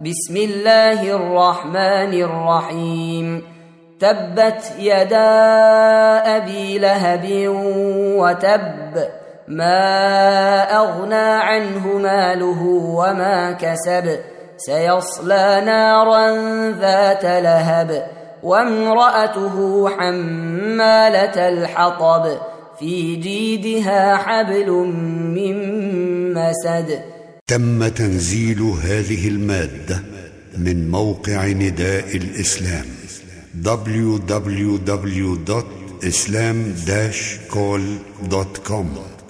بسم الله الرحمن الرحيم. تبت يدا أبي لهب وتب، ما أغنى عنه ماله وما كسب، سيصلى نارا ذات لهب وامرأته حمالة الحطب في جيدها حبل من مسد. تم تنزيل هذه المادة من موقع نداء الإسلام www.islam-call.com